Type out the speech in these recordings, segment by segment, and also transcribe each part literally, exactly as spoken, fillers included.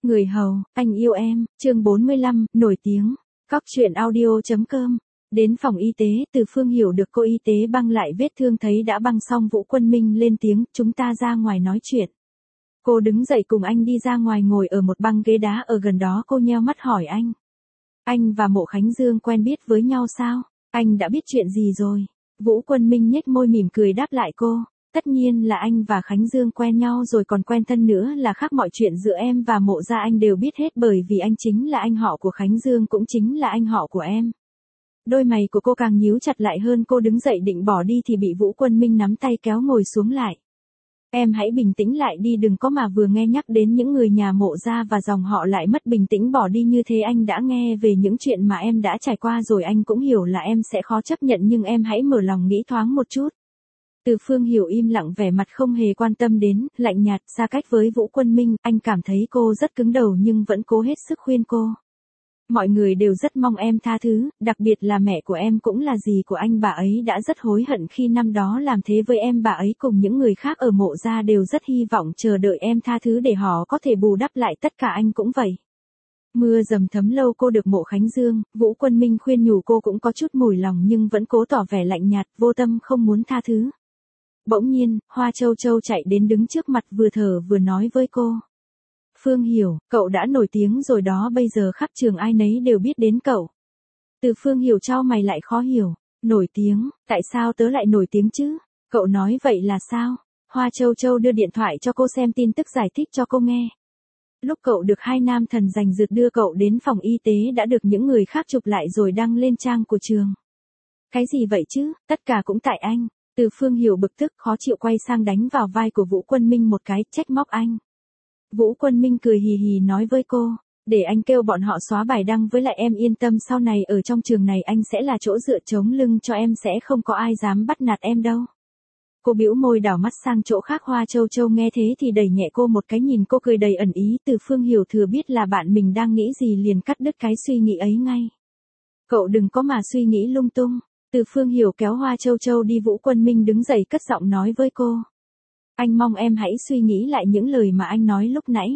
Người hầu, anh yêu em, chương bốn mươi lăm, nổi tiếng. Cóc truyện audio chấm com. Đến phòng y tế, Từ Phương hiểu được cô y tế băng lại vết thương thấy đã băng xong. Vũ Quân Minh lên tiếng, chúng ta ra ngoài nói chuyện. Cô đứng dậy cùng anh đi ra ngoài ngồi ở một băng ghế đá ở gần đó. Cô nheo mắt hỏi anh. Anh và Mộ Khánh Dương quen biết với nhau sao? Anh đã biết chuyện gì rồi? Vũ Quân Minh nhếch môi mỉm cười đáp lại cô. Tất nhiên là anh và Khánh Dương quen nhau rồi, còn quen thân nữa là khác. Mọi chuyện giữa em và Mộ gia anh đều biết hết, bởi vì anh chính là anh họ của Khánh Dương, cũng chính là anh họ của em. Đôi mày của cô càng nhíu chặt lại hơn. Cô đứng dậy định bỏ đi thì bị Vũ Quân Minh nắm tay kéo ngồi xuống lại. Em hãy bình tĩnh lại đi, đừng có mà vừa nghe nhắc đến những người nhà Mộ gia và dòng họ lại mất bình tĩnh bỏ đi như thế. Anh đã nghe về những chuyện mà em đã trải qua rồi, anh cũng hiểu là em sẽ khó chấp nhận, nhưng em hãy mở lòng nghĩ thoáng một chút. Từ Phương hiểu im lặng, vẻ mặt không hề quan tâm đến, lạnh nhạt, xa cách với Vũ Quân Minh. Anh cảm thấy cô rất cứng đầu nhưng vẫn cố hết sức khuyên cô. Mọi người đều rất mong em tha thứ, đặc biệt là mẹ của em cũng là dì của anh. Bà ấy đã rất hối hận khi năm đó làm thế với em. Bà ấy cùng những người khác ở Mộ gia đều rất hy vọng chờ đợi em tha thứ để họ có thể bù đắp lại tất cả. Anh cũng vậy. Mưa dầm thấm lâu cô được Mộ Khánh Dương. Vũ Quân Minh khuyên nhủ cô cũng có chút mùi lòng nhưng vẫn cố tỏ vẻ lạnh nhạt, vô tâm không muốn tha thứ. Bỗng nhiên, Hoa Châu Châu chạy đến đứng trước mặt, vừa thở vừa nói với cô. Phương hiểu, cậu đã nổi tiếng rồi đó, bây giờ khắp trường ai nấy đều biết đến cậu. Từ Phương hiểu chau mày lại khó hiểu. Nổi tiếng, tại sao tớ lại nổi tiếng chứ? Cậu nói vậy là sao? Hoa Châu Châu đưa điện thoại cho cô xem tin tức, giải thích cho cô nghe. Lúc cậu được hai nam thần giành giật đưa cậu đến phòng y tế đã được những người khác chụp lại rồi đăng lên trang của trường. Cái gì vậy chứ, tất cả cũng tại anh. Từ Phương hiểu bực tức khó chịu quay sang đánh vào vai của Vũ Quân Minh một cái, trách móc anh. Vũ Quân Minh cười hì hì nói với cô, để anh kêu bọn họ xóa bài đăng, với lại em yên tâm, sau này ở trong trường này anh sẽ là chỗ dựa chống lưng cho em, sẽ không có ai dám bắt nạt em đâu. Cô bĩu môi đảo mắt sang chỗ khác. Hoa Châu Châu nghe thế thì đẩy nhẹ cô một cái, nhìn cô cười đầy ẩn ý. Từ Phương hiểu thừa biết là bạn mình đang nghĩ gì liền cắt đứt cái suy nghĩ ấy ngay. Cậu đừng có mà suy nghĩ lung tung. Từ Phương hiểu kéo Hoa Châu Châu đi. Vũ Quân Minh đứng dậy cất giọng nói với cô. Anh mong em hãy suy nghĩ lại những lời mà anh nói lúc nãy.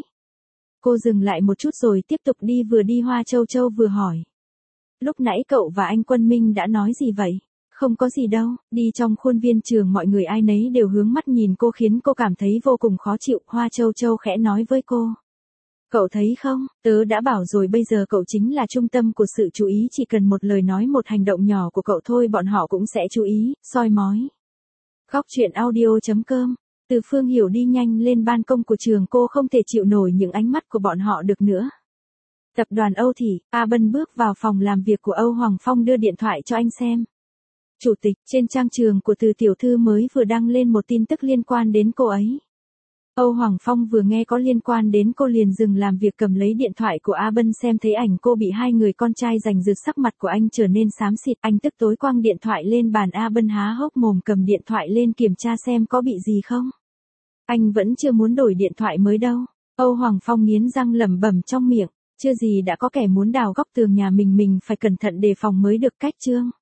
Cô dừng lại một chút rồi tiếp tục đi. Vừa đi Hoa Châu Châu vừa hỏi. Lúc nãy cậu và anh Quân Minh đã nói gì vậy? Không có gì đâu. Đi trong khuôn viên trường mọi người ai nấy đều hướng mắt nhìn cô khiến cô cảm thấy vô cùng khó chịu. Hoa Châu Châu khẽ nói với cô. Cậu thấy không, tớ đã bảo rồi, bây giờ cậu chính là trung tâm của sự chú ý, chỉ cần một lời nói một hành động nhỏ của cậu thôi bọn họ cũng sẽ chú ý, soi mói. Cóc truyện audio chấm com. Từ Phương hiểu đi nhanh lên ban công của trường, cô không thể chịu nổi những ánh mắt của bọn họ được nữa. Tập đoàn Âu Thị, A Bân bước vào phòng làm việc của Âu Hoàng Phong đưa điện thoại cho anh xem. Chủ tịch, trên trang trường của Từ tiểu thư mới vừa đăng lên một tin tức liên quan đến cô ấy. Âu Hoàng Phong vừa nghe có liên quan đến cô liền dừng làm việc cầm lấy điện thoại của A Bân xem, thấy ảnh cô bị hai người con trai giành giật, sắc mặt của anh trở nên xám xịt. Anh tức tối quăng điện thoại lên bàn. A Bân há hốc mồm cầm điện thoại lên kiểm tra xem có bị gì không. Anh vẫn chưa muốn đổi điện thoại mới đâu. Âu Hoàng Phong nghiến răng lẩm bẩm trong miệng. Chưa gì đã có kẻ muốn đào góc tường nhà mình, mình phải cẩn thận đề phòng mới được. Cách chương